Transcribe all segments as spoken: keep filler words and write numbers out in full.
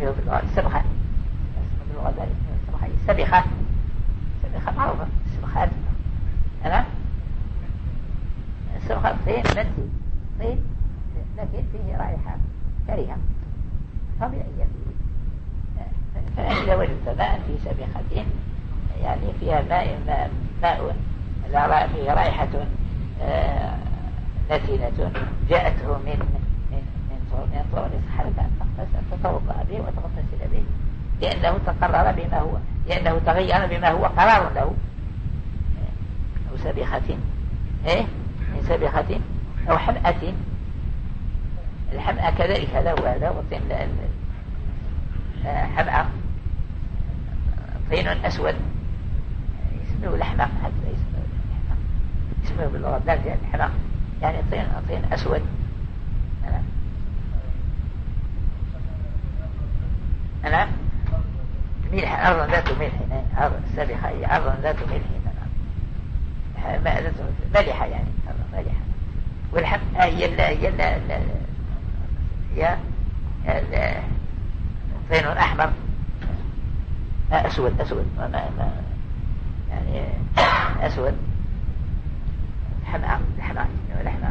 يسميه باللغة السبخة، اسمه باللغة ذلك السبخة السبخة، السبخة معروفة السبخات. أنا السبخة طين نتي طين لكن فيه رائحة كريهة طبيعية. فإذا وجدت ماء في سبخة يعني فيها ماء ماء, ماء لا فيه رائحة آه نتنة جاءته من من من طور من طور يصح أن تتوضأ به وتغتسل به، لأنه تقرر بما هو، لأنه تغير بما هو قرار له. أو سبخة إيه من سبخة أو حمأة. الحمأة كذلك هذا هو هذا وطين حمأة طين أسود اسمه لحمة، هذا اسمه لحمة، اسمه باللغة الدارجة الحمأة يعني طين طين أسود. أنا ملح أرض ذات ملح، أرض السابخة هي أرض ذات ملح ملحة يعني أرض ملحة. والحمأة هي ال هي ال هي طين أحمر أسود أسود ما ما يعني أسود حمأة لحمة لحمة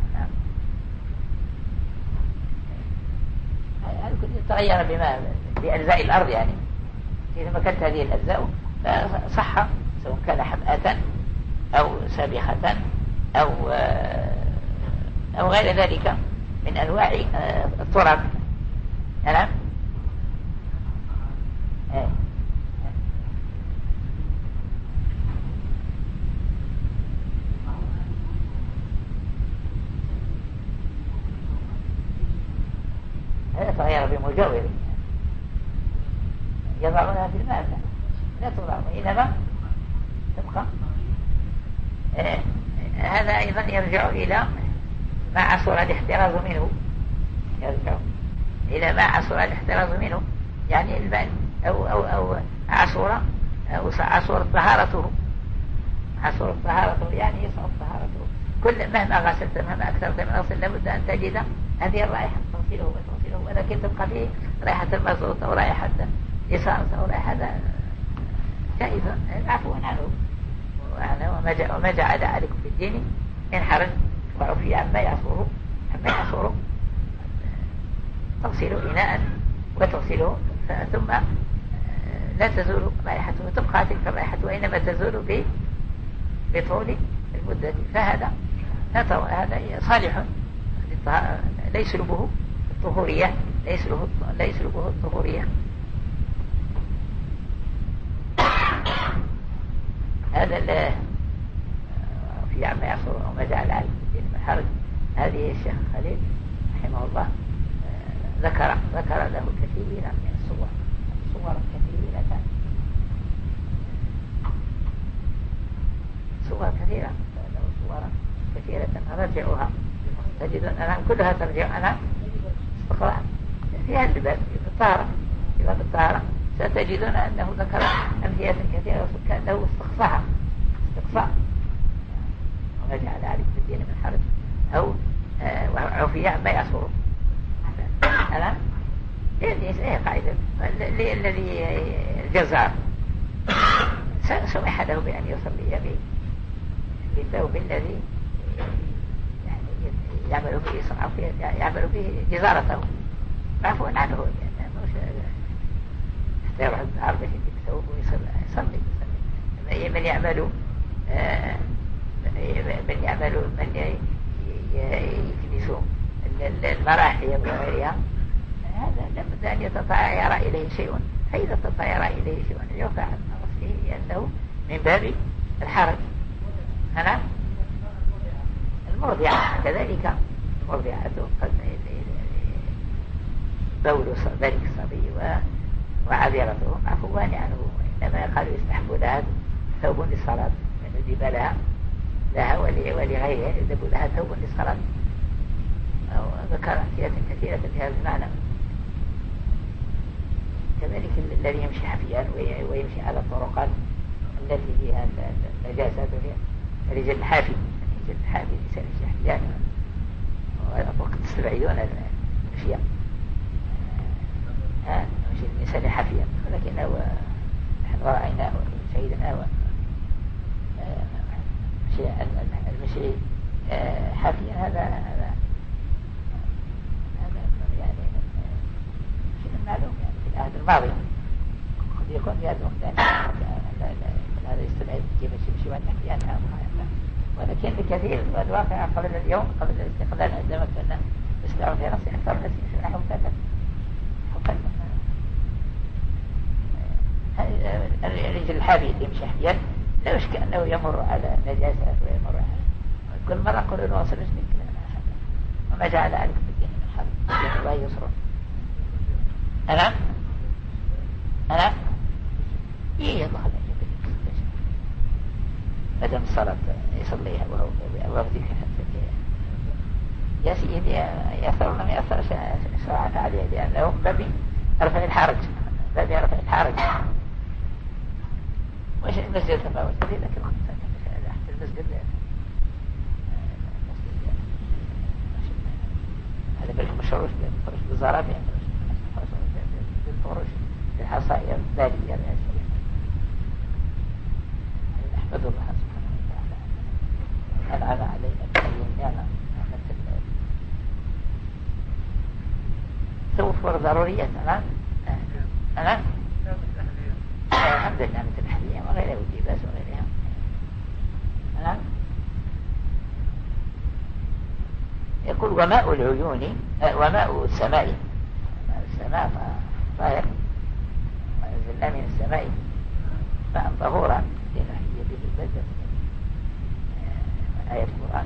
هذا كله تغير بما بأجزاء الأرض يعني. إذا ما كانت هذه الأجزاء صح سواء كان حمأة أو سابخة أو أو غير ذلك من أنواع التراب. نعم هذا تغير بمجاور يضعونها في الماء لا تضع إنما تبقى. آه. هذا أيضا يرجع إلى ما عصر الاحتراز منه، يرجع إلى ما عصر الاحتراز منه يعني الماء أو أو أو عصر أو عصر طهارته، عصر طهارته يعني يصعب طهارته. كل مهما غسلت مهما أكثرت من غسل لابد أن تجد هذه الرائحة تغسله وتغسله، ولكن تبقى فيه رائحة المزروط أو رائحة إصارة أو رائحة جائز العفو عنه. وما جعل عليكم في الدين إن حرج وعفي عما يعصره عما يعصره تغسله إناء وتغسله ثم لا تزول رائحته وتبقى تلك الرائحة وإنما تزول بطول المدة. فهذا هذا صالح لا يسلبه الطهورية، لا يسلبه الطهورية. هذا في عما يعصر وما جعل عليه الدين من حرج. هذه الشيخ خليل رحمه الله ذكر ذكر له كثيرا من الصور صور كثيرة صور كثيرة له صور كثيرة أرجعها تجدون أنا كلها ترجع أنا استقراء في هذا الباب في الطهارة في باب الطهارة ستجدون أنه ذكر أمثلة كثيرة كأنه استقصاها استقصاء وما جعل عليك في الدين من حرج أو عفي عما يعصره. أنا هذه قاعدة الذي الجزار سمح له بأن يصلي بالثوب الذي يعمل فيه صنعه يعمل فيه جزارته عفوا عنه حتى يروح الدار باش يجيب ثوب ويصلي يصلي. من يعمل من يعمل من يكنس المراحي وغيرها هذا لابد أن يتطاير إليه شيء، فإذا تطاير إليه شيء يرفع عن رأسه لأنه من باب الحرج. أنا المرضعة كذلك المرضعة قد بول ذلك الصبي وعذرته عفوان عنه، إنما قالوا يستحب لها ثوب للصلاة يجب لها لها ولغيرها يجب لها ثوب للصلاة. ذكر أمثلة كثيرة في هذا المعنى. كذلك الذي يمشي حفيان ويمشي على الطرقات التي فيها النجاسات رجل الحافي رجل الحافي ليس حفيان وقد تستبعدون الأشياء. الإنسان حافيا، ولكنه نحن رأيناه شهدناه المشي حافيا. هذا هذا هذا يعني شيء معلوم يعني في العهد الماضي، قد يكون في هذا الوقت هذا يستبعد كيف يمشي حافيا، ولكن بكثير الواقع قبل اليوم قبل الاستقلال عندما كنا نسمع في رأسي أكثر الناس يمشون حفاة حفاة. الرجل الحافي اللي يمشي حافيا لا يشك أنه يمر على نجاسات ويمر على كل مرة قل له وصل اسمك وما جعل عليكم في الدين من حرب دين الله يسر. أنا أنا إيه الله لا مدام الصلاة يصليها وهو وقتك يا سيدي يأثر لم يأثر شرعت عليه، لأنه بابي رفع الحرج بابي رفع الحرج. وش المسجد تفاوت في ذلك الخمسة تحت المسجد هذا بالك مشروش بالفرش بالزراب يعني بالفرش بالحصائر الدارية أحمد الله سبحانه وتعالى أنعم علينا بأي نعمة توفر ضرورية. نعم نعم الحمد لله مثل الحدية وغيرها واللباس وغيرها. نعم يقول وماء العيون وماء السماء ماء السماء طاهر ونزلنا من السماء ماء طهورا لنحيي به البلدة آية القرآن.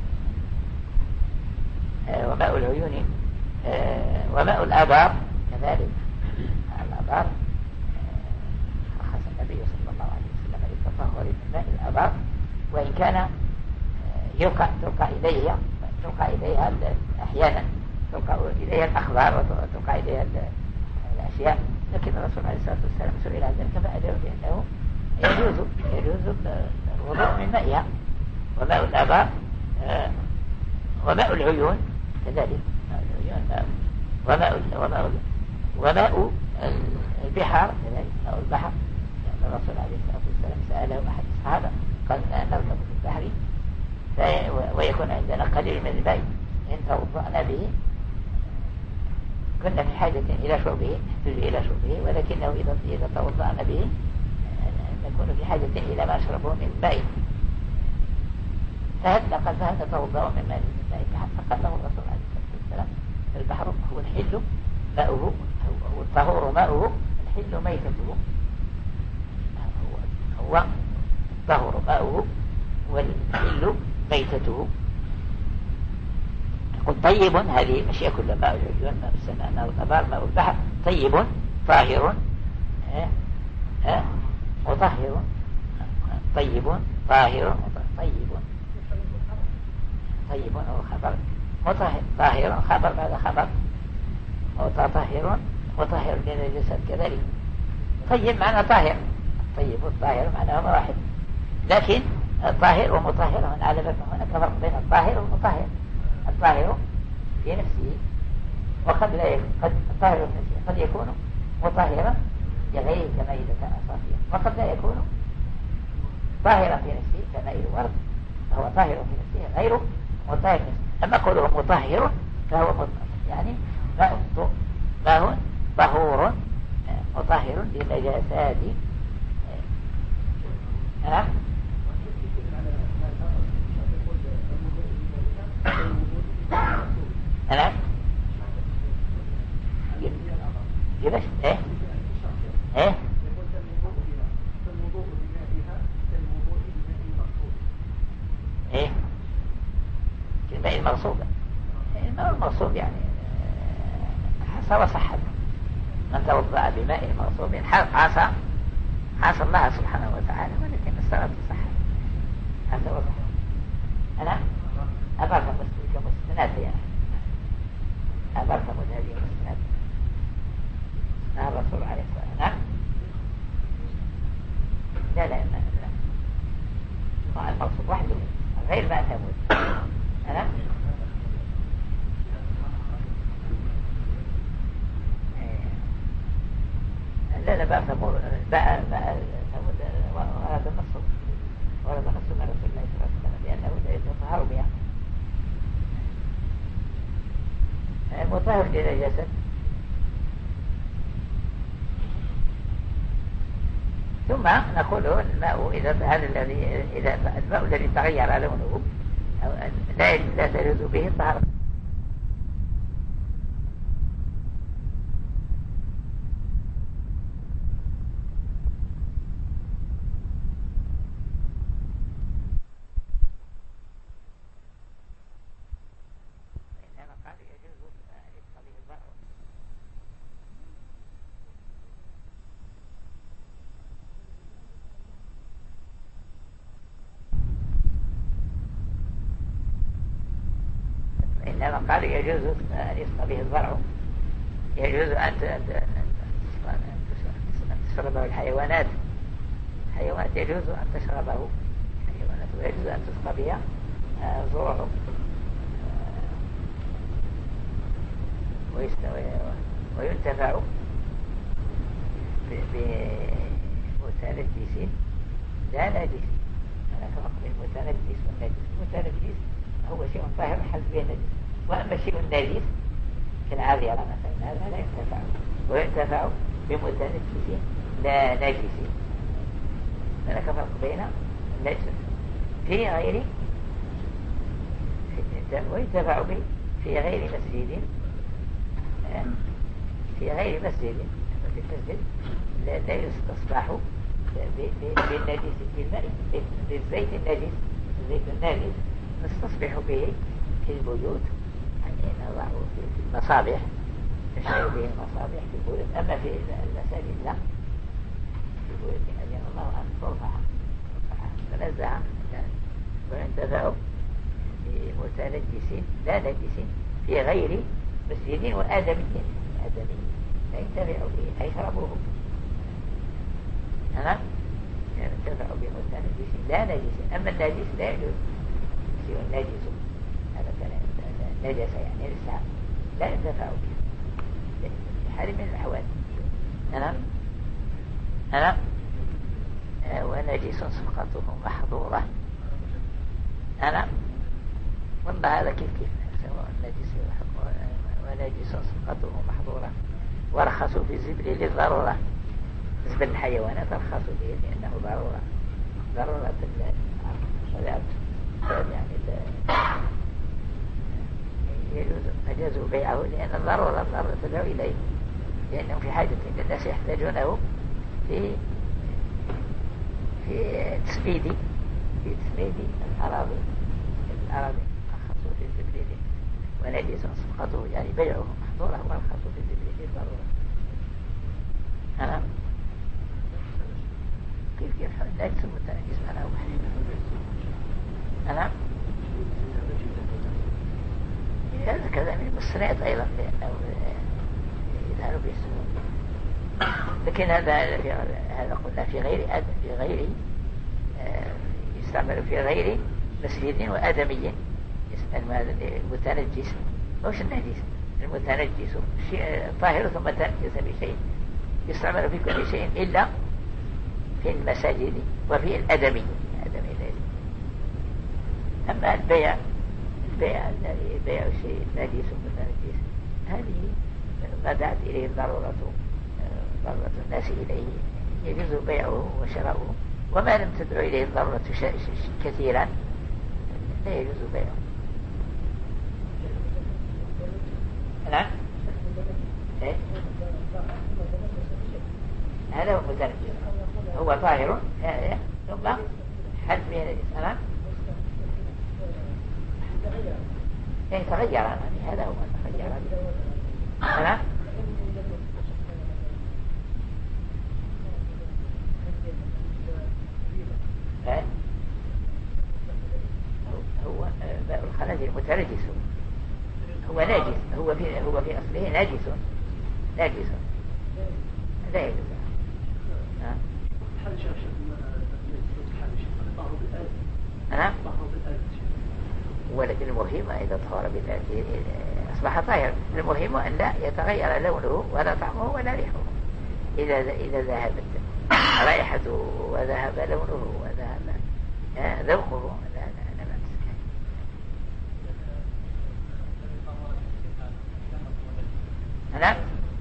وماء العيون وماء الآبار كذلك. الآبار رخص النبي صلى الله عليه وسلم للتطهر من ماء الآبار، وإن كان يلقى تلقى إليه تلقى إليها أحيانا تلقى إليها الأخبار وتلقى إليها الأشياء، لكن الرسول عليه الصلاة والسلام سئل عن ذلك فأجاب بأنه يجوز يجوز الوضوء من مائها. وماء الآبار وماء العيون كذلك. وماء وماء وماء البحار كذلك ماء البحر، لأن الرسول عليه الصلاة والسلام سأله أحد الصحابة قال نركب في البحر ويكون عندنا قليل من الماء إن توضأنا به كنا في حاجة إلى شربه نحتاج إلى شربه، ولكنه إذا إذا توضأنا به نكون في حاجة إلى ما نشربه من الماء. فهل قال فهل نتوضأ من ماء البحر؟ فقال له الرسول عليه الصلاة والسلام البحر هو الحل ماؤه هو الطهور ماؤه الحل ميتته. هو هو الطهور ماؤه والحل ميتته. يقول طيب هذه أشياء كلها ماء العيون ماء السماء ماء الأبار ماء البحر طيب طاهر مطهر طيب طاهر طيب طيب هو خبر مطهر طاهر خبر بعد خبر متطهر مطهر للجسد كذلك. طيب معنى طاهر، طيب والطاهر معناه واحد، لكن الطاهر ومطهر من على هناك فرق بين الطاهر والمطهر. الطاهر في نفسه وقد لا يكون قد الطاهر في نفسه قد يكون مطهرا لغيره كما إذا كان صافيا، وقد لا يكون طاهرا في نفسه كما إذا ورد فهو طاهر في نفسه غيره مطهر في نفسه. أما قوله مطهر فهو مطهر يعني ماء ماء طهور مطهر للنجاسات. نعم نعم يبس ايه ايه ايه الماء المغصوب. الماء المغصوب يعني حصل وصحت من توضأ بماء المغصوب عصى عصى الله سبحانه وتعالى، ولكن الصلاة صحت هذا وصح. أنا أبارك كمستند يعني أبارك هذه المستند نهى الرسول عليه الصلاة والسلام. لا لا لا لا المغصوب وحده غير ما ثبت. أنا لا لا بقى ثمود بقى بقى ثمود ورد النص ورد النص من رسول الله صلى الله عليه وسلم بأنه لا يتطهر بها مطهر لنجاسة. ثم نقول الماء إذا هذا الذي إذا الماء الذي تغير لونه لا لا تجوز به الطهارة. إنما قال يجوز أن يسقى به الزرع، يجوز أن تشربه الحيوانات، الحيوانات يجوز أن تشربه الحيوانات، ويجوز أن تسقى بها زروعه وينتفع بمتنجس لا نجس. أنا فرق بين المتنجس والنجس. المتنجس هو شيء طاهر حل به النجس، وأما الشيء النجس كالعذرة مثلا هذا لا ينتفع، وينتفع بمتنجس لا نجس. هناك فرق بين النجس في غير وينتفع به في غير مسجد، في غير مسجد. في المسجد لا يستصبح بالنجس بالماء بالزيت النجس، الزيت النجس نستصبح به في البيوت، يعني نضعه في المصابيح، نشعر به المصابيح في البيوت. أما في المساجد لا، في البيوت أجل الله أن ترفع تنزع وينتفع بمتنجس لا نجس في غير مسجد وآدمي آدمي لا ينتفع به يشربه. أنا ينتفع بمتنجس لا نجس. أما النجس لا يجوز شيء نجس، هذا كلام نجس يعني لسه لا ينتفع به حال من الأحوال. أنا أنا ونجس سقطه محظورة. أنا والله هذا كيف كيف سواء نجس ونجس سقطه محظورة. ورخصوا في الزبل للضرورة، زبل الحيوانات رخصوا به لأنه ضرورة ضرورة الحياة، يعني يجوز أجازوا بيعه لأن الضرورة ضرورة تدعو إليه، لأنهم في حاجة إلى الناس يحتاجونه في في تسميد في تسميد الأراضي الأراضي رخصوا في الزبل ونجس سقطه يعني بيعه محظورة، ورخصوا في الزبل للضرورة. أنا كيف كيف لا يسمى التنجس معنا واحد. أنا هذا كذا من المسرات أيضا لأنه يذهلوا بيسمون، لكن هذا هذا قلنا في غير في غير يستعمل في غير مسجد وآدمي. يسمى هذا المتنجس مش النجس، المتنجس شيء طاهر ثم تنجس بشيء، يستعمل في كل شيء إلا في المساجد وفي الأدمي الأدمي. أما البيع البيع الذي بيع شيء نجس متنجس هذه ما دعت إليه الضرورة ضرورة الناس إليه يجوز بيعه وشراؤه، وما لم تدعو إليه الضرورة كثيرا لا يجوز بيعه. نعم إيه؟ هذا هو المتنجس، هو طاهر ثم حل به نجس. نعم يعني تغير يعني هذا هو تغير. نعم هو ماء الخنازير متنجس، هو ناجس، هو في هو في أصله ناجس ناجس لا يجوز. نعم ولكن المهم إذا طهر بذاته أصبح طاهر. المهم أن لا يتغير لونه ولا طعمه ولا ريحه. إذا إذا ذهبت رائحته وذهب لونه وذهب ذوقه لا لا لا بأس. نعم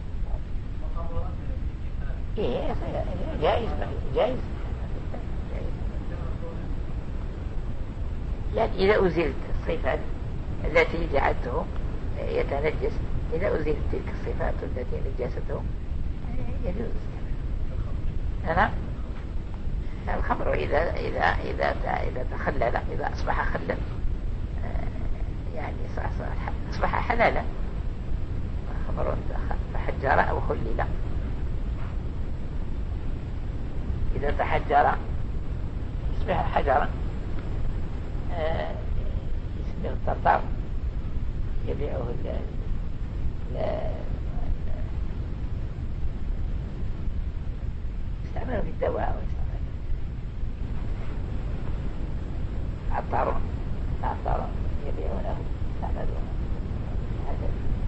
إيه جائز جائز يعني إذا أزلت الصفات التي جعلته يتنجس، إذا أزلت تلك الصفات التي نجسته يجوز. نعم الخمر إذا إذا إذا إذا تخلل، إذا أصبح خلا يعني أصبح حلالا. خمر تحجر أو خلل، إذا تحجر يصبح حجرا. يسميه الطرطار يبيعه يستعمله في الدواء عطارون عطارون يبيعونه يستعملونه هذا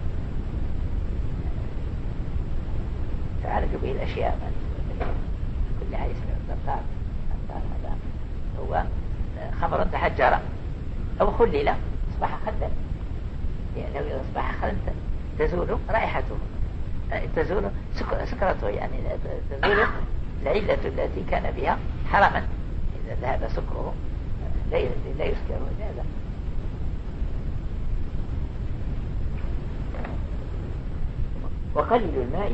تعالجوا به الأشياء. كل حاجة اسمه الطرطار. الطرطار هذا هو خمر تحجر أو خلل أصبح خلا، يعني لو أصبح خلا تزول رائحته، تزول سكرته، يعني تزول العلة التي كان بها حراما. إذا ذهب سكره لا يسكر هذا. وقليل الماء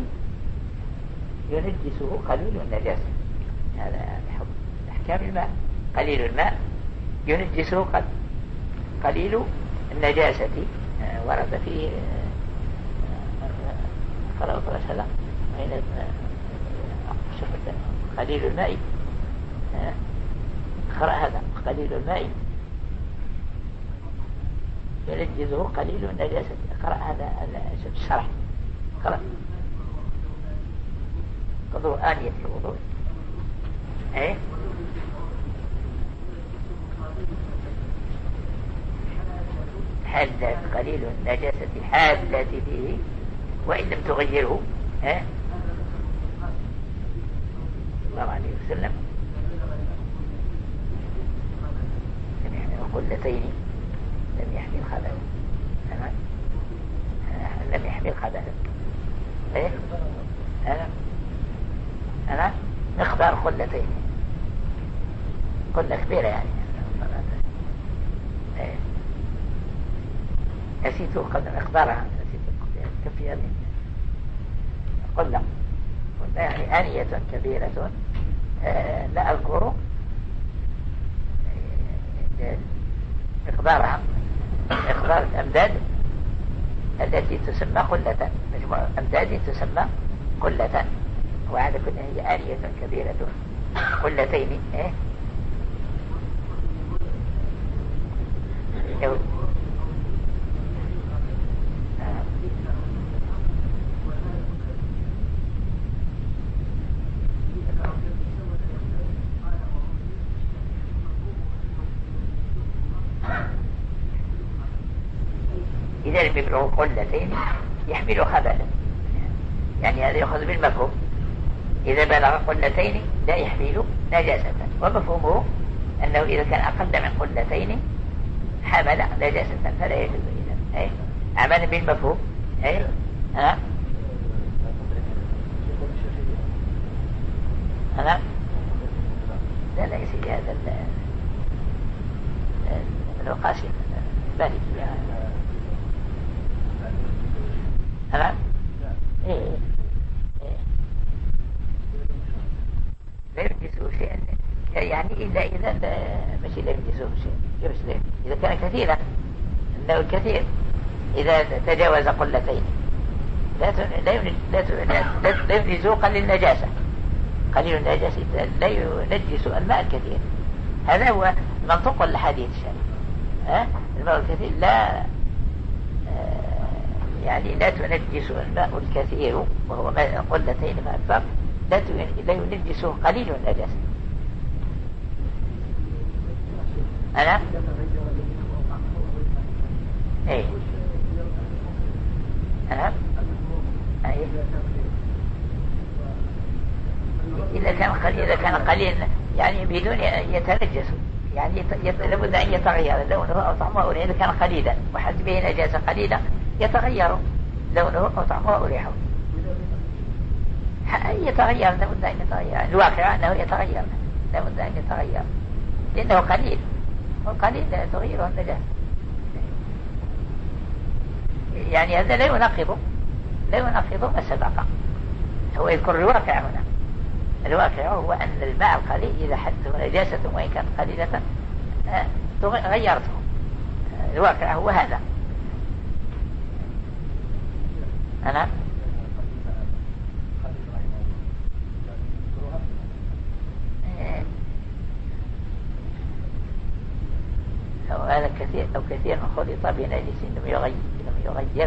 ينجسه قليل النجاسة. هذا حكم أحكام الماء. قليل الماء ينجسه قليل النجاسة. ورد فيه قرأت هذا وإن شفت قليل الماء قرأ هذا قليل الماء ينجسه قليل النجاسة. قرأ هذا الشرح. قرأ قدر آنية الوضوء. ايه حلت قليل النجاسة حالة فيه وإن لم تغيره. ها الله عليه وسلم لم يحمل قلتين لم يحمل خبث. لم يحمل خبث. ايه انا انا مقدار قلتين، قلة كبيرة يعني. ايه نسيت قدر مقدارها، نسيت كم فيها قلة. قلنا يعني آنية كبيرة. آه لا أذكر مقدارها، مقدار الأمداد التي تسمى قلة، مجموعة أمداد تسمى قلة. وعلى كل هي آنية كبيرة قلتين. إيه يو. إذا لم يبلغ قلتين يحمل خبثا، يعني هذا يأخذ بالمفهوم. إذا بلغ قلتين لا يحمل نجاسة، ومفهومه أنه إذا كان أقل من قلتين حمل نجاسة فلا يجوز. إذا أي عمل بالمفهوم. أي أنا أنا لا لا يسير هذا القاسم بالي أنا إيه إيه لا يجلسه شيئا يعني إلا إذا مش لا يجلسه شيء. إذا كان كثيرا إنه الكثير إذا تجاوز قلتين لا لا لا يجلس قليل النجاسة. قليل النجاسة لا ينجس الماء الكثير. هذا هو منطق الحديث الشريف. ها الماء الكثير لا يعني لا تنجس الماء الكثير وهو قلتين فأكثر لا ينجس قليل النجاسة. أنا إيه أنا أيه إذا كان قليل يعني بدون يتنجس، يعني لابد أن يتغير لونه أو طعمه أو ريحه. إذا كان قليلا وحد به نجاسة قليلة يتغير لونه أو طعمه أو ريحه، يتغير لابد أن يتغير. الواقع أنه يتغير لابد أن يتغير لأنه قليل، والقليل لا تغيره النجاسة. يعني هذا لا يناقض لا يناقض ما سبق. هو يذكر الواقع هنا. الواقع هو أن الماء القليل إذا حدثه نجاسة وإن كانت قليلة غيرته. الواقع هو هذا. أنا أو هذا كثير أو كثير من خلط بنجس لم يغير لم يغير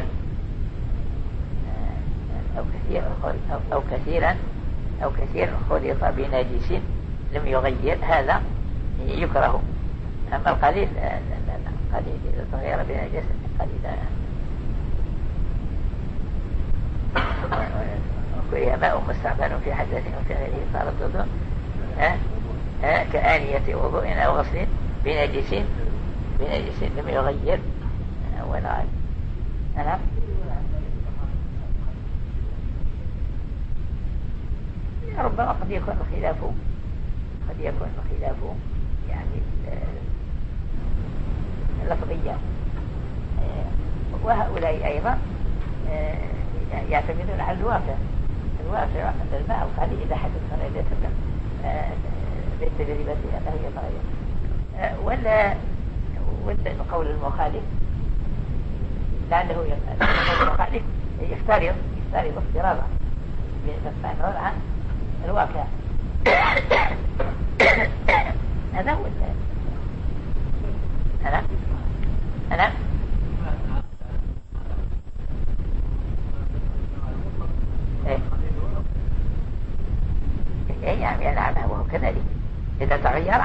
أو كثير أو كثيرا أو كثير خلط بنجس لم يغير، هذا يكره. أما القليل لا لا لا القليل إذا تغير بنجس قليلا وهي ماء مستعمل في حدث وفي غيره صارت وضوء كآنية وضوء أو غسل بنجس بنجس لم يغير ولا أنا ربما قد يكون الخلاف قد يكون الخلاف يعني اللفظية، وهؤلاء أيضا يعتمدون على الواقع. الواقع أن الماء القليل إذا حدث نجاسة بالتجربة أنه يتغير، ولا والقول المخالف لعله المخالف يفترض يفترض افتراضا بنفسه عن الواقع. هذا هو أنا أنا إيه يعني نعم وهو كذلك إذا تغير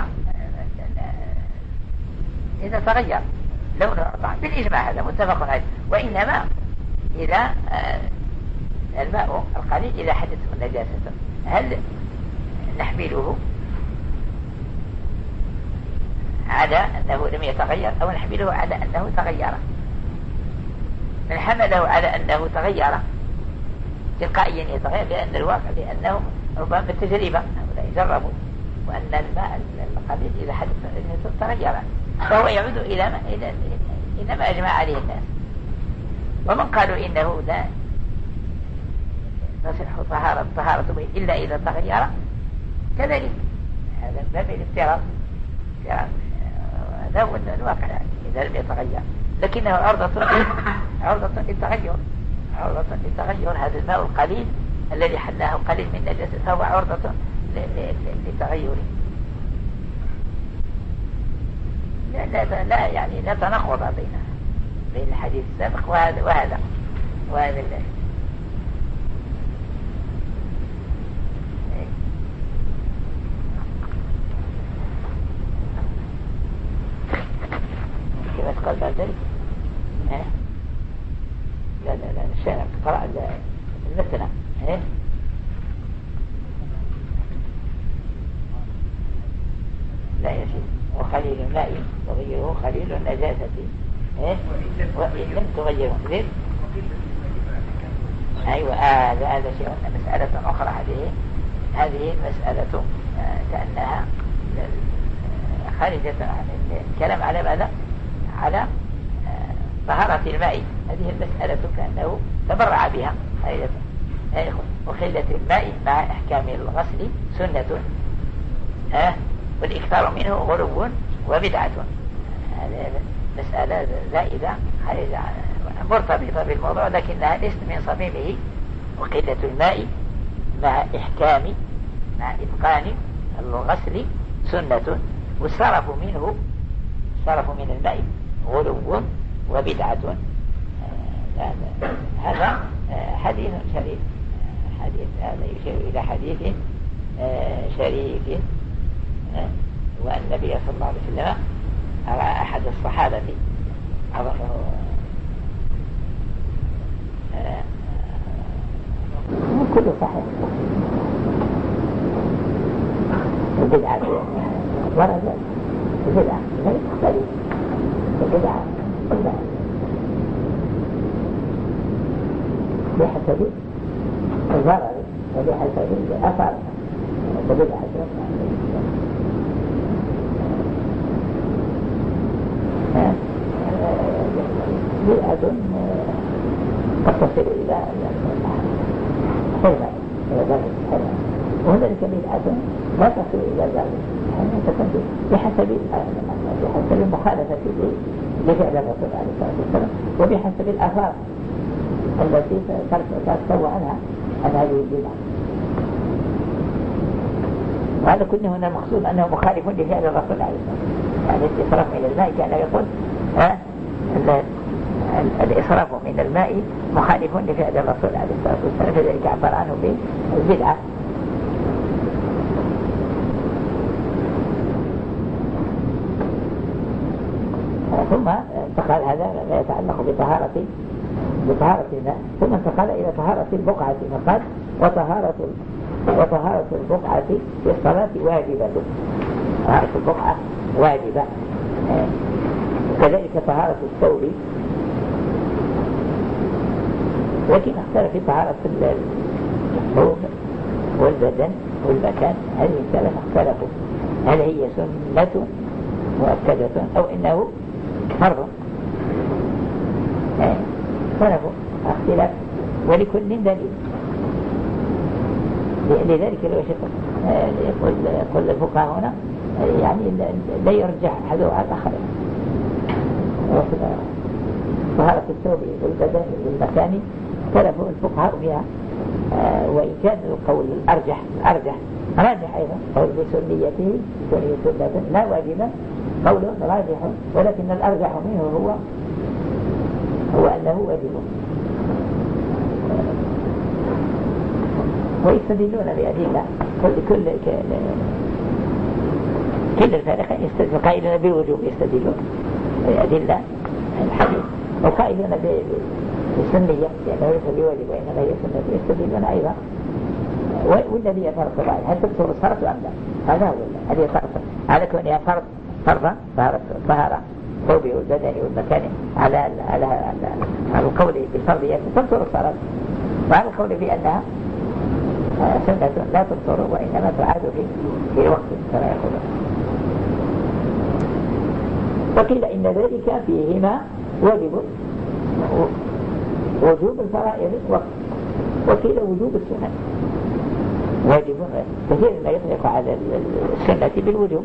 إذا تغير لونه طبعا بالإجماع هذا متفق عليه. وإنما إذا الماء القليل إذا حدث من نجاسة هل نحمله على أنه لم يتغير أو نحمله على أنه تغير؟ من حمله على أنه تغير تلقائيا يتغير لأن الواقع لأنه ربما بالتجربة هؤلاء جربوا وأن الماء القليل إذا حدث من تغير، فهو يعود إلى ما, إلى, إلى ما أجمع عليه الناس. ومن قالوا إنه لا تصح طهارة طهارة إلا إذا تغير كذلك، هذا باب الافتراض. هذا هو الواقع يعني إذا لم يتغير، لكنه عرضة عرضة للتغير عرضة للتغير. هذا الماء القليل الذي حلاه قليل من نجاسة فهو عرضة للتغير. لا, لا, لا يعني لا تناقض بين بين الحديث السابق وهذا وهذا وهذا الله. كيف قال بعد ذلك؟ لا لا لا الشارع قرأ المثنى ايه لا يا سيدي. وخليل الماء تغيره خليل النجاسة ايه وإن لم تغيره زين. أيوة هذا آه هذا شيء. مسألة أخرى هذه هذه المسألة آه كأنها خارجة عن الكلام على ماذا؟ على آه طهارة الماء. هذه المسألة كأنه تبرع بها خارجة. وخلة الماء مع إحكام الغسل سنة آه والإكثار منه غلو وبدعة. هذه مسألة زائدة خارجة مرتبطة بالموضوع لكنها ليست من صميمه. وقلة الماء مع إحكام مع إتقان الغسل سنة والصرف منه الصرف من الماء غلو وبدعة. آه هذا آه حديث شريف. حديث هذا يشير إلى حديث آه شريف آه وأن النبي صلى الله عليه وسلم رأى أحد الصحابة أظنه آه كله صحيح البدعة وردت البدعة لذلك تختلف البدعة بحسب الضرر وبحسب الأثر البدعة بدعة قد تصل إلى حرمة إلى ذلك الحرمة، وهذلك بدعة لا تصل إلى ذلك يعني تكون بحسب بحسب المخالفة لفعل الرسول عليه الصلاة والسلام وبحسب الآثار التي ترتوى عنها عن هذه البدعة. وهذا كله هنا المقصود أنه مخالف لفعل الرسول عليه الصلاة والسلام. يعني الإسراف من الماء كان يقول ها الإسراف من الماء مخالف لفعل الرسول عليه الصلاة والسلام، فذلك عبر عنه بالبدعة. ثم انتقل هذا ما يتعلق بطهارة بطهارة الماء، ثم انتقل إلى طهارة البقعة فقال وطهارة وطهارة البقعة في الصلاة واجبة. طهارة البقعة واجبة، كذلك طهارة الثوب، لكن اختلف في طهارة الثوب والبدن والمكان. هذه الثلاث اختلفوا هل هي سنة مؤكدة أو إنه فرض. اختلفوا اختلاف ولكل دليل. لذلك لو شئت يقول يقول الفقهاء هنا يعني لا يرجح أحده على الآخر. طهارة الثوب والبدن والمكان اختلفوا الفقهاء فيها، وإن كان القول الأرجح الأرجح راجح أيضا قول بسنيته سنية سنة لا واجبا قول راجح، ولكن الأرجح منه هو هو أنه واجب. ويستدلون بأدلة كل كل كل الفارقين يستدلون، قائلون بالوجوب يستدلون بأدلة الحديث، وقائلون بالسنية لأنه ليس بواجب وإنما هي سنة يستدلون أيضا. والذي يفرق بعد هل تبطل الصلاة أم لا؟ هذا هو الذي يفرق على كونها فرض فرضا طهارة ثوبه والبدن والمكان على على على القول بالفرضية تبطل الصلاة، وعلى القول بأنها سنة لا تبطل وإنما تعاد في في وقت كما يقولون. وقيل إن ذلك فيهما واجب وجوب الفرائض وقيل وجوب السنة واجب. كثير ما يطلق على السنة بالوجوب،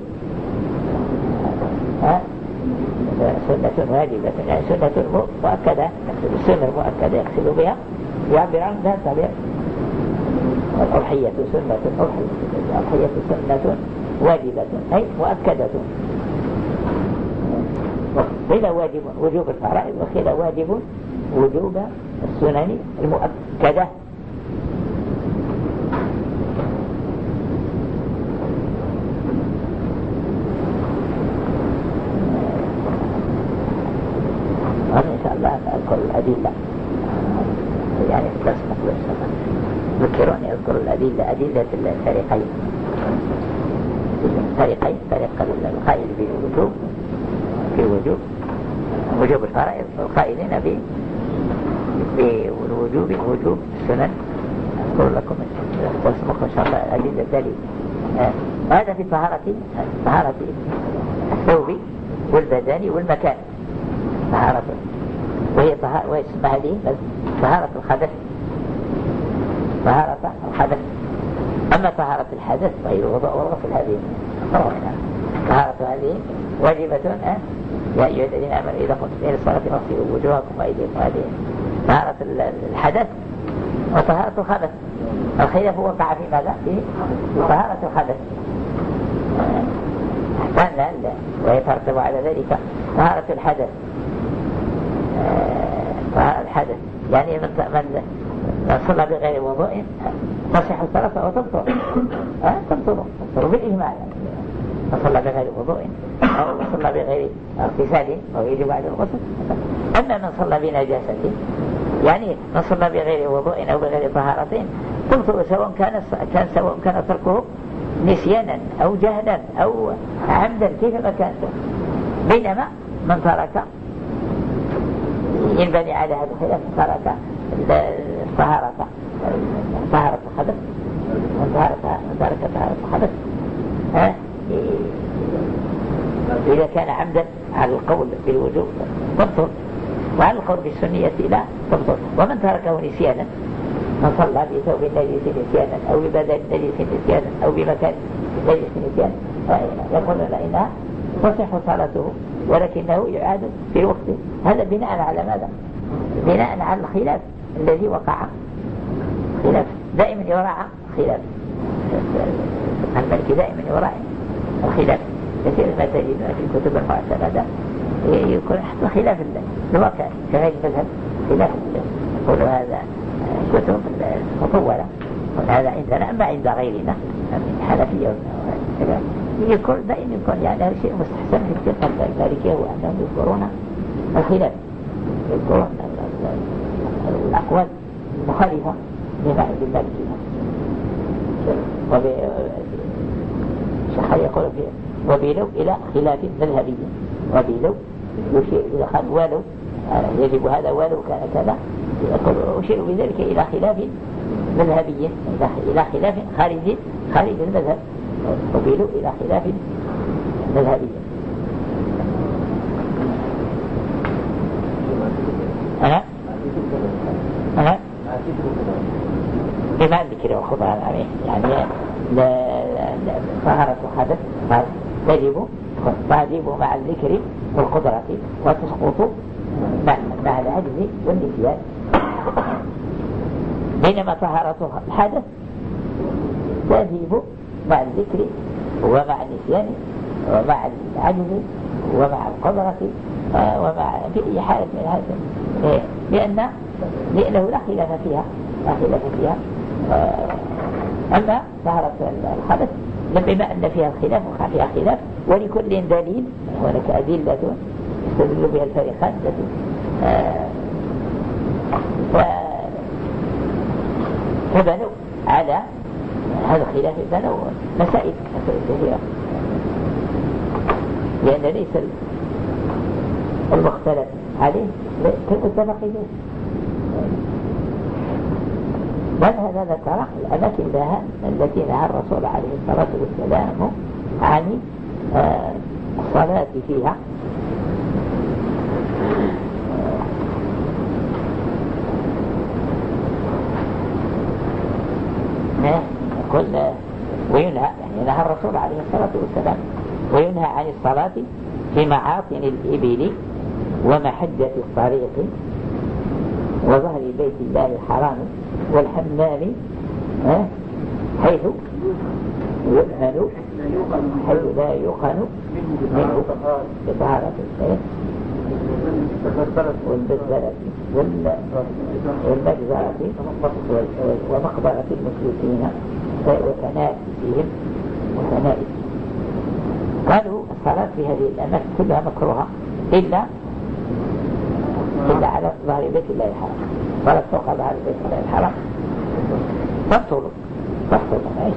ها سنة واجبة يعني سنة مؤكدة، السنة المؤكدة يقصد بها يعبر عن ذات تعبير. الأضحية سنة الأضحية سنة واجبة أي مؤكدة. وقيل واجب وجوب الفرائض وقيل واجب وجوب السنن المؤكدة. هذا إن شاء الله أذكر الأدلة يعني في درس مقبل ذكروني أذكر الأدلة أدلة الفريقين الفريقين فريق القائل بالوجوب في وجوب وجوب الفرائض والقائلين بالوجوب وجوب السنن. أذكر لكم واسمكم إن شاء الله أدلة الدليل. هذا في طهارة طهارة الثوب والبدن والمكان طهارة، وهي طهارة واسمها هذه طهارة الخبث طهارة الحدث. أما طهارة الحدث وهي الوضوء والغسل هذه طهارة هذه واجبة. يا أيها الذين آمنوا إذا قمتم إلى الصلاة فاغسلوا وجوهكم وأيديكم. هذه طهارة الحدث وطهارة الخبث. الخلاف وقع في ماذا؟ في طهارة الخبث أحسن ويترتب على ذلك طهارة الحدث. طهارة الحدث يعني من من صلى بغير وضوء تصح الصلاة وتبطل تبطل تبطل بالإجماع. يعني من صلى بغير وضوء أو صلى بغير اغتسال أو يجب على الغسل. أما من صلى بنجاسة يعني من صلى بغير وضوء أو بغير طهارة تبطل سواء كان كان سواء كان تركه نسيانا أو جهلا أو عمدا كيفما كان، بينما من ترك ينبني على هذا الخلاف ترك الطهارة طهارة الخبث من ترك طهارة الخبث إذا كان عمدا على القول بالوجوب تبطل، وعلى القول بالسنية لا تبطل. ومن تركه نسيانا، من صلى بثوب النجس نسيانا أو ببدن النجس نسيانا أو بمكان النجس نسيانا يقولون إنها تصح صلاته ولكنه يعاد في وقته. هذا بناء على ماذا؟ بناء على الخلاف الذي وقع، خلاف دائما يراعى خلاف الملك، دائما يراعى الخلاف. كثير ما تجدون في الكتب المعتمدة يكون حتى خلاف الواقع كغير المذهب، خلاف يقول هذا كتب مطولة هذا عندنا أما عند غيرنا حنفية يكون دائما يكون يعني هذا شيء مستحسن في الفقه المالكية، هو أنهم يذكرون الخلاف، يذكرون الأقوال المخالفة لما عند المالكية. وبشيخ يقول فيه وبيلو إلى خلاف مذهبي، وبيلو يشير إلى خلاف ولو يجب هذا ولو كان كذا، أشير بذلك إلى خلاف مذهبي، إلى خلاف خارج خارج المذهب، وبيلو إلى خلاف مذهبي. أنا أنا بما الذكر والخطأ عليه يعني طهارة الحدث تجب تجب مع الذكر والقدرة وتسقط مع, مع العجز والنسيان، بينما طهارة الحدث تجب مع الذكر ومع النسيان ومع العجز ومع القدرة ومع في أي حالة من هذا، لأن لأنه لا خلاف فيها لا خلاف فيها. أما طهارة الحدث بما أن فيها خلاف وقع فيها خلاف، ولكل دليل هناك أدلة يستدل بها الفريقان التي فبنوا على هذا الخلاف، بنوا مسائل مسائل كثيرة، لأن ليس المختلف عليه كالمتفق عليه. ولهذا ذكر الأماكن لها التي نهى الرسول عليه الصلاة والسلام عن الصلاة فيها، يقول وينهى يعني نهى الرسول عليه الصلاة والسلام وينهى عن الصلاة في معاطن الإبل ومحجة الطريق وظهر بيت الله الحرام والحمام حيث يؤمن حيث لا يوقن منه بطهارة الشيء والبزلة والمجزرة ومقبرة المشركين وكنائسهم وكنائس. قالوا الصلاة في هذه الأماكن كلها مكروهة إلا إلا على ظهر بيت الله الحرام، صلاة فوق ظهر بيت الله الحرام تبطل تبطل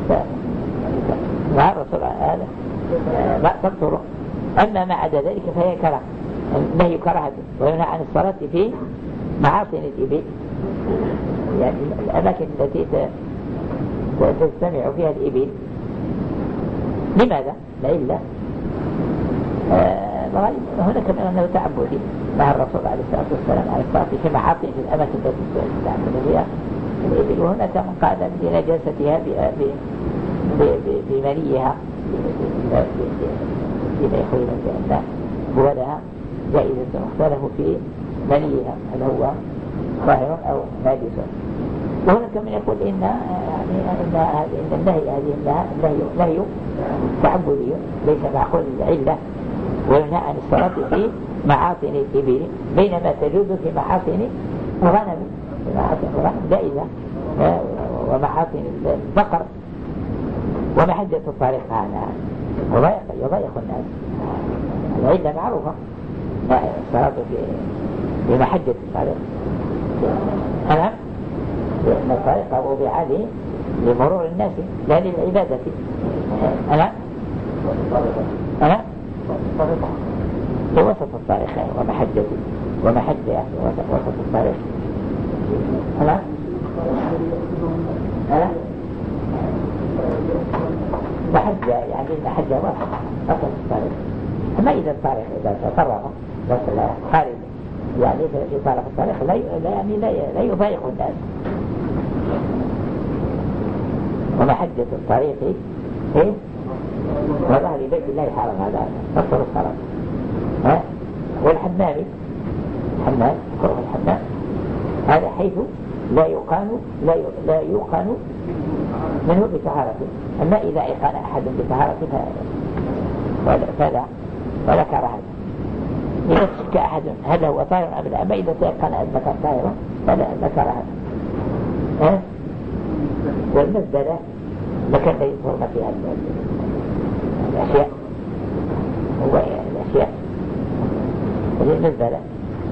مع الرسول هذا ما تبطل. أما ما عدا ذلك فهي كراهة، نهي كراهة، وينهى عن الصلاة في معاصن الإبل يعني الأماكن التي تجتمع فيها الإبل. لماذا؟ لإلا آه هناك من أنه تعبدي مع الرسول عليه الصلاة والسلام على الصلاة في معاطن في الأماكن التي تعبد فيها الإبل، وهناك من قال بنجاستها بمنيها بما يخرج بأن بولها جائزة مختلف في منيها هل هو ظاهر أو ناجس. وهناك من يقول إن يعني إن إن النهي هذه النهي نهي تعبدي ليس معقول العلة، وينهى عن الصلاة في معاصن الإبل بينما تجوز في معاصن الغنم، في معاصن الغنم جائزة ومعاصن البقر ومحجة الطريق هذا يضيق الناس. العلة معروفة الصلاة في محجة الطريق أنا لأن الطريق وضع لمرور الناس لا للعبادة، أنا أنا في وسط الطريق ومحجة ومحجة يعني وسط الطريق. أنا أنا محجة يعني محجة وسط الطريق. أما إذا الطريق إذا تفرغ وصل خارج يعني في طرف الطريق لا يعني لا يضايق الناس. ومحجة الطريق إيه؟ وظهر بيت الله حرام هذا نصر الصلاة. ها؟ والحمام الحمام قرب الحمام هذا حيث لا يقان لا لا يقان منه بطهارته. أما إذا أيقن أحد بطهارته فلا ولا كراهة. إذا شك أحد هل هو طاهر أم لا، أما إذا تيقن أنك طاهر فلا كراهة. ها؟ والمزبلة مكان لا يظهر فيها الأشياء هو الأشياء المزبلة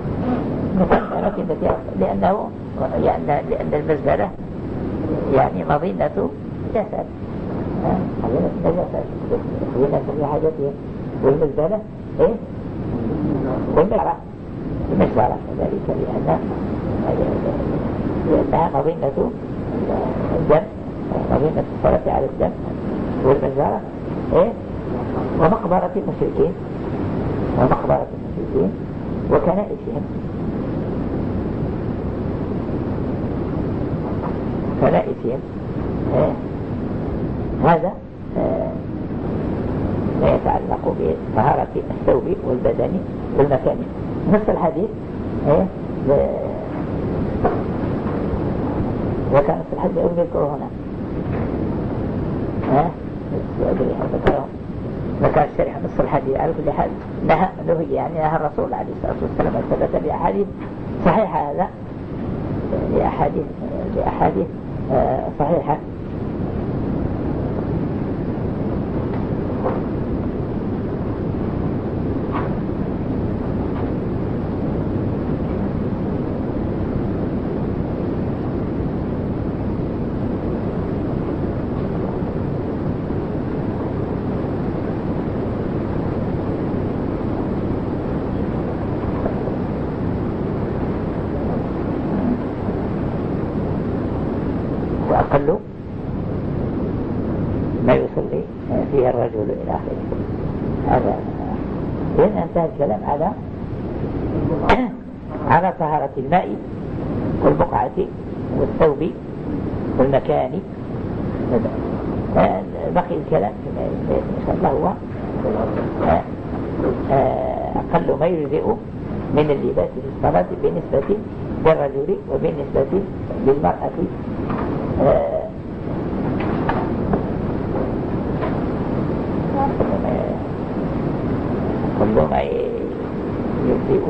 لأنه لأن لأن المزبلة يعني مظنة جسد مظنة جسد مظنة في حاجتها. والمزبلة إيه والمجرى المجرى ذلك لأن لأنها مظنة الدم مظنة الصلاة على الدم. والمجرى إيه ومقبرة المشركين ومقبرة المشركين وكنائسهم كنائسهم إيه؟ هذا آه ما يتعلق بطهارة الثوب والبدن والمكان. نفس الحديث إيه؟ وكان نفس الحديث أذكره هنا ها ذكره ذكر الشرح نص الحديث على كل حال نهى نهي يعني نهى الرسول عليه الصلاة والسلام ثبت بأحاديث صحيحة هذا لأحاديث لأحاديث صحيحة. وأقل ما يصلي فيه الرجل إلى آخره. هذا لأن انتهى الكلام على على طهارة الماء والبقعة والثوب والمكان. بقي الكلام إن شاء الله هو أقل ما يجزئ من اللباس في الصلاة بالنسبة للرجل وبالنسبة للمرأة. كل ما يجزئ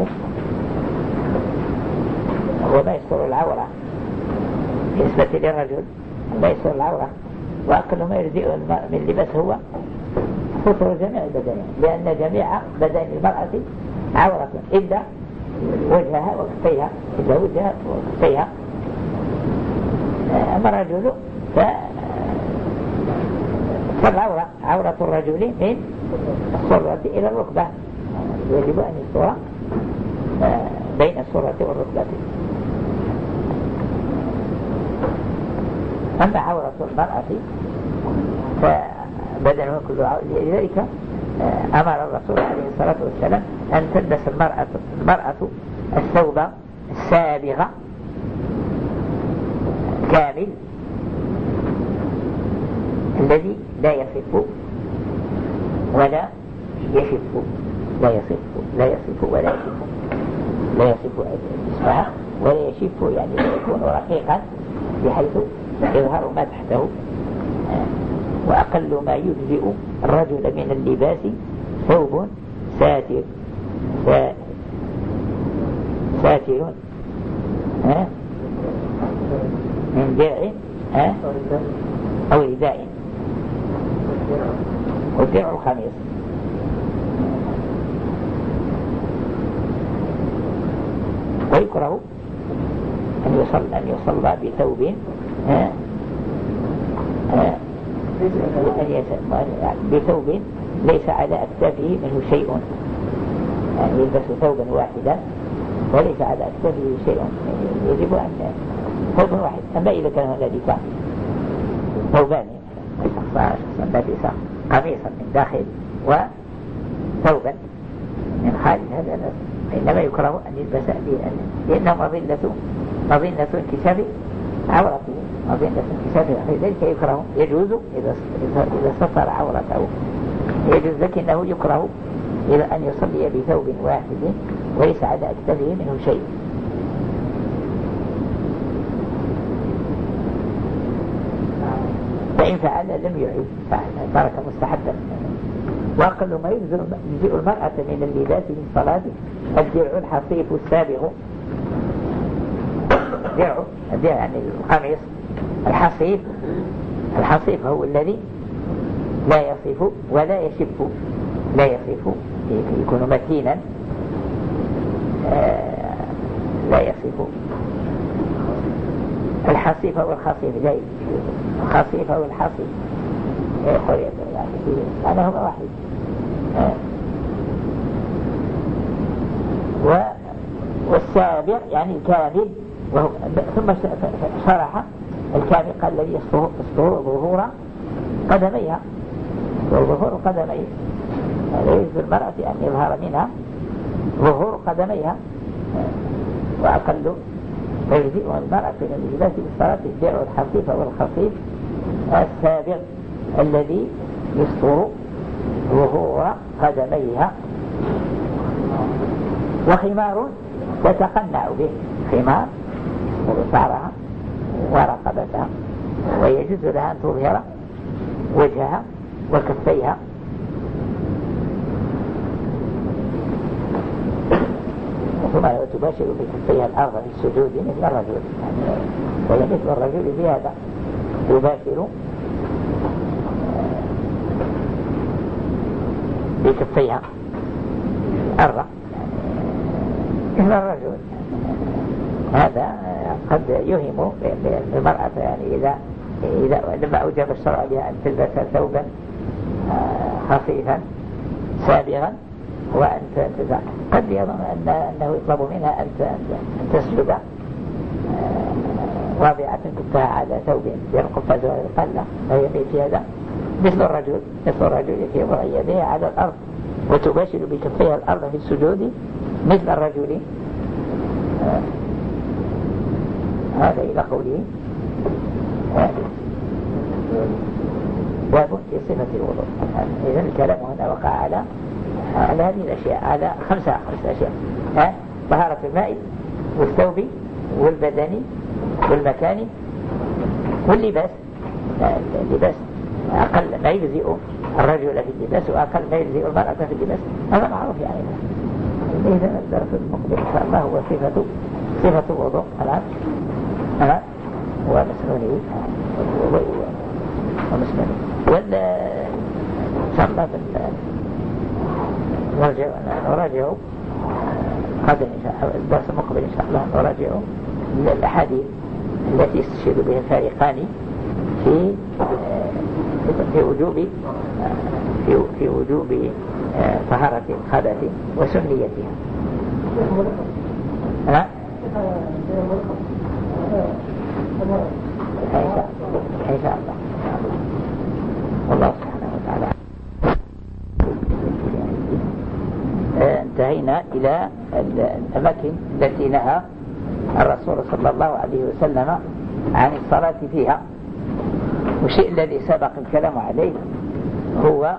هو ما يستر العورة بالنسبة للرجل ما يستر العورة. وأقل ما يجزئ من لباس هو ستر جميع البدن لأن جميع بدن المرأة عورة إلا وجهها وكفيها إلا وجهها وكفيها. أما الرجل فالعورة عورة الرجل من السرة إلى الركبة يجب أن يستر بين السرة والركبة. أما عورة المرأة فبدنها كله عورة. لذلك أمر الرسول عليه الصلاة والسلام أن تلبس المرأة, المرأة الثوب السابغ كامل الذي لا يصف ولا يشف لا يصف لا يصف ولا يشف لا يصف جسمها ولا يشف يعني يكون رقيقا بحيث يظهر ما تحته. وأقل ما يجزئ الرجل من اللباس ثوب ساتر ساتر ها من درع ها أو رداء والدرع الخميص. ويكره أن يصلى أن يصلى بثوب ها ها بثوب ليس على أكتافه منه شيء، يعني يلبس ثوبا واحدا وليس على أكتافه شيء، يجب أن ثوب واحد. أما إذا كان هنالك ثوبان، شخصا لبس قميصا من داخل وثوبا من خارج، هذا إنما يكره أن يلبس لأنه مظلة مظلة انكشاف عورته، مظلة انكشاف، لذلك يكره. يجوز إذا إذا ستر عورته يجوز، لكنه يكره إلى أن يصلي بثوب واحد وليس على أكتافه منه شيء. فإن فعل لم يعيد، ترك مستحبا. وأقل ما يجزئ المرأة من اللباس من صلاة الدرع الحصيف السابغ. درع الدرع يعني القميص الحصيف. الحصيف هو الذي لا يصف ولا يشف، لا يصف يكون متينا، آه لا يصف. الحصيف هو الخصيف، لا الخصيف هو الحصيف، أنا هو واحد. والسابع يعني الكامل، وهو ثم شرح الكامل قال الذي يستر ظهور قدميها وظهور قدميه. ليس المرأة أن يظهر منها ظهور قدميها، وأقل فيجزئ المرأة من اللباس بالصلاة الدرع الحصيف والخصيف السابع الذي يستر ظهور قدميها. وخمار تتقنع به، خمار شعرها ورقبتها، ويجوز لها أن تظهر وجهها وكفيها. ثم تباشر بكفيها الأرض في السجود مثل الرجل، وهي مثل الرجل في هذا، تباشر بكفيها الأرض مثل الرجل. هذا قد يهم المرأة، يعني إذا إذا لما أوجب الشرع بها أن تلبس ثوبا خفيفا سابغا وأن قد يظن أنه يطلب منها أن تسجد واضعة كفها على ثوب ينقف زوال القلة، فهي في هذا مثل الرجل مثل الرجل يضع يديه على الأرض وتباشر بكفيها الأرض في السجود مثل الرجل. هذا إلى قوله باب في صفة الوضوء. إذن الكلام هنا وقع على على هذه الأشياء، على خمسة خمسة أشياء: ها طهارة الماء والثوب والبدن والمكان واللباس. اللباس أقل ما يجزئ الرجل في اللباس وأقل ما يجزئ المرأة في اللباس، هذا معروف يعني. إذن الدرس المقبل إن شاء الله هو صفة صفة الوضوء. الآن الآن ومسنونه ومسنونه ولا إن شاء الله نرجع نراجع غدا إن شاء الله، الدرس المقبل إن شاء الله نراجع الأحاديث التي يستشهد بها الفارقان في في وجوب في في وجوب طهارة الخبث وسنيتها. ها؟ إن شاء الله. والله سبحانه وتعالى. انتهينا إلى الأماكن التي نهى الرسول صلى الله عليه وسلم عن الصلاة فيها. والشيء الذي سبق الكلام عليه هو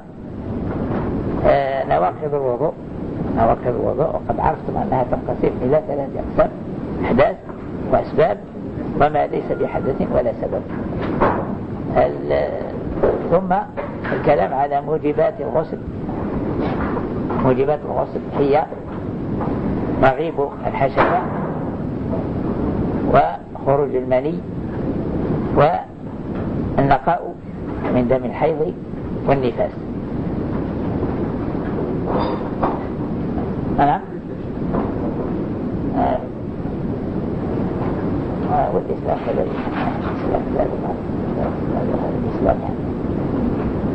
نواقض الوضوء. نواقض الوضوء وقد عرفتم أنها تنقسم إلى ثلاث أقسام: أحداث وأسباب وما ليس بحدث ولا سبب. ثم الكلام على موجبات الغسل. موجبات الغسل هي مغيب الحشفة وخروج المني والنقاء من دم الحيض والنفاس. أنا آه. آه والإسلام كذلك. الإسلام كذلك. الإسلام يعني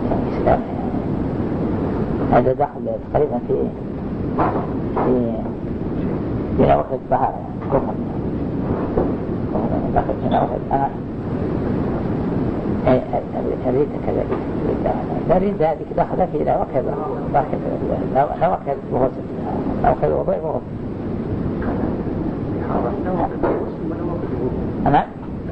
الإسلام هذا دخل تقريبا في في في نواقض الطهارة كفر دخل في نواقض. أنا أريد كذلك أريد هذه دخل في نواقض نواقض الغسل نواقض الوضوء والغسل. أنا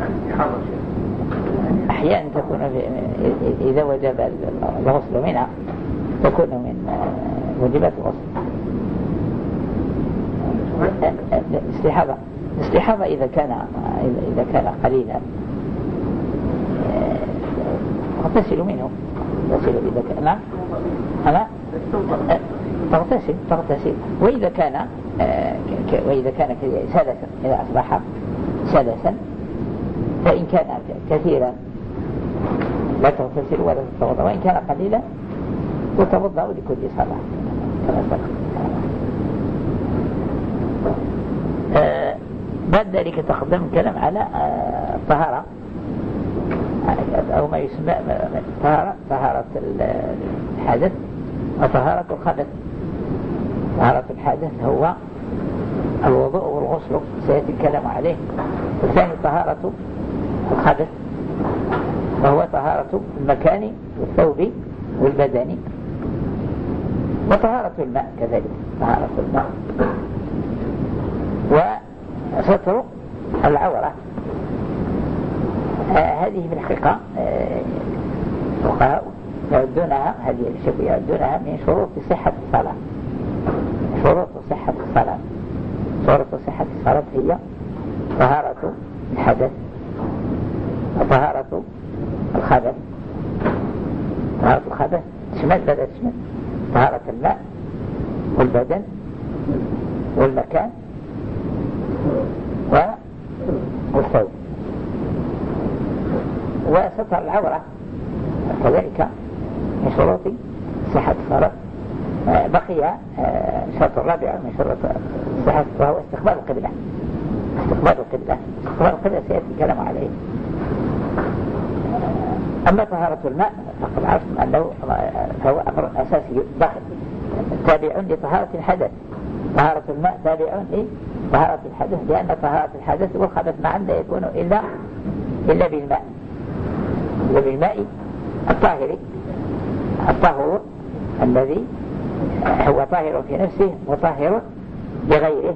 أحيانا تكون إذا وجب الغسل منها تكون من واجبات الغسل. الاستحاضة الاستحاضة إذا كان إذا كان قليلا تغتسل منه تغتسل إذا كان نعم أنا تغتسل تغتسل وإذا كان وإذا كان سلسا إذا أصبح سلسا فإن كان كثيرا لا تغتسل ولا تتوضأ وإن كان قليلا تتوضأ لكل صلاة كما سبق. آه بعد ذلك تقدم الكلام على آه الطهارة أو ما يسمى طهارة طهارة الحدث وطهارة الخبث. طهارة الحدث هو الوضوء والغسل سيأتي الكلام عليه. والثاني طهارة الخبث وهو طهارة المكان والثوب والبدن وطهارة الماء كذلك طهارة الماء وستر العورة. آه هذه في الحقيقة الفقهاء آه يعدونها هذه الشيء يعدونها من شروط صحة الصلاة. شروط صحة الصلاة شروط صحة الصلاة هي طهارة الحدث وطهارة الخبث. طهارة الخبث تشمل بدأ تشمل طهارة الماء والبدن والمكان والثوب وستر العورة كذلك من شروط صحة الصلاة. بقي شرط الرابع من شروط صحة الصلاة وهو استقبال القبلة. استقبال القبلة استقبال القبلة سيأتي الكلام عليه. أما طهارة الماء فقد عرفتم أنه فهو أمر أساسي داخل تابع لطهارة الحدث. طهارة الماء تابع لطهارة الحدث لأن طهارة الحدث والخبث معا لا يكون إلا إلا بالماء إلا بالماء الطاهر الطهور الذي هو طاهر في نفسه وطاهر لغيره.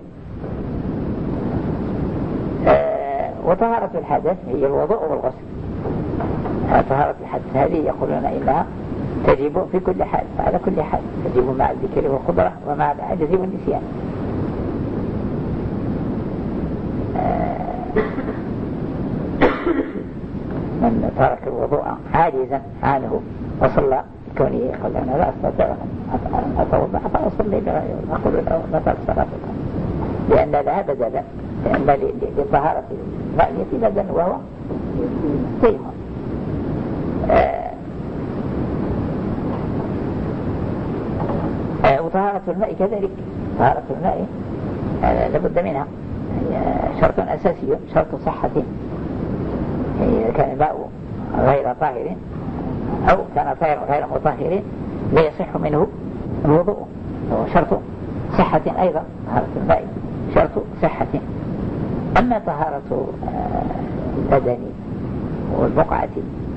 آه وطهارة الحدث هي الوضوء والغسل. طهارة الحدث هذه يقولون إنها تجب في كل حال على كل حال تجب مع الذكر والقدرة ومع العجز والنسيان. من ترك الوضوء عاجزا عنه وصلى كونه يقول أنا لا أستطيع أن أتوضأ فأصلي بغيره أقول له مثل صلاة لأن لها بدلا لأن لطهارة الماء بدلا وهو تيمم. آه آه وطهارة الماء كذلك طهارة الماء آه لابد منها شرط أساسي شرط صحة. إذا كان الماء غير طاهر أو كان طاهر غير مطهر لا يصح منه الوضوء. شرط صحة أيضا طهارة الماء شرط صحة. أما طهارة البدن والبقعة